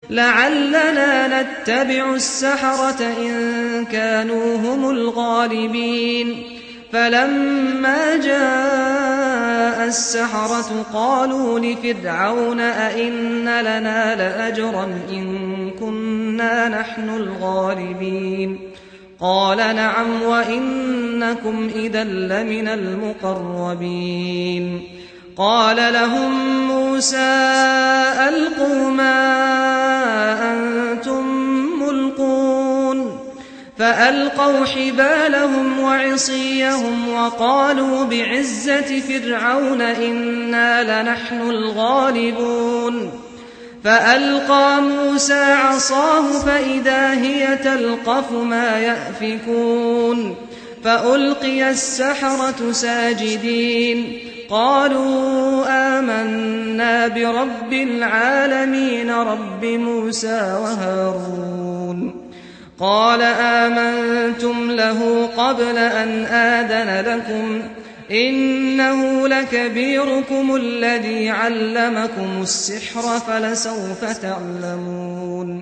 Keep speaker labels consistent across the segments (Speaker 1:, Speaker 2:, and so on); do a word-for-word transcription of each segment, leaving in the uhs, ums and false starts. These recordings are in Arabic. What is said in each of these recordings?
Speaker 1: لعلنا نتبع السحرة إن كانوا هم الغالبين. فلما جاء السحرة قالوا لفرعون أئن لنا لأجرا إن كنا نحن الغالبين. قال نعم وإنكم إذا لمن المقربين. قال لهم موسى ألقوا ما أنتم ملقون. فألقوا حبالهم وعصيهم وقالوا بعزة فرعون إنا لنحن الغالبون. فألقى موسى عصاه فإذا هي تلقف ما يأفكون. فألقي السحرة ساجدين قالوا آمنا برب العالمين رب موسى وهارون. قال آمنتم له قبل أن آذن لكم إنه لكبيركم الذي علمكم السحر فلسوف تعلمون.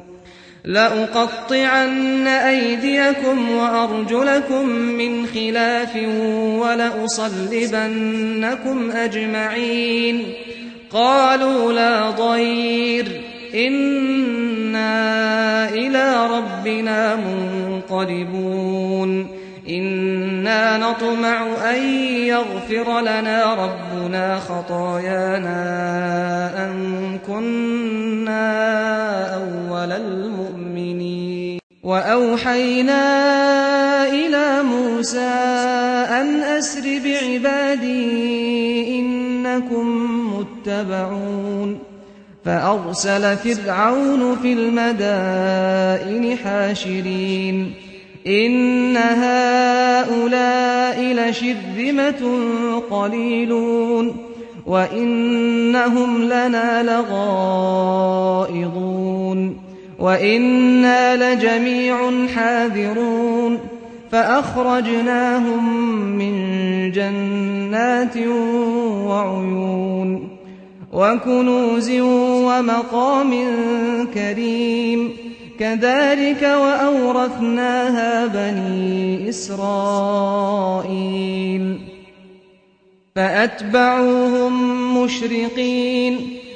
Speaker 1: لأقطعن أيديكم وأرجلكم من خلاف ولأصلبنكم أجمعين. قالوا لا ضير إنا إلى ربنا منقلبون. إنا نطمع أن يغفر لنا ربنا خطايانا أن كنا أول المؤمنين. وأوحينا إلى موسى أن أسر بعبادي إنكم متبعون. فأرسل فرعون في المدائن حاشرين إن هؤلاء لشرذمة قليلون وإنهم لنا لغائظون وإنا لجميع حاذرون. فأخرجناهم من جنات وعيون وكنوز ومقام كريم. كذلك وأورثناها بني إسرائيل. فأتبعوهم مشرقين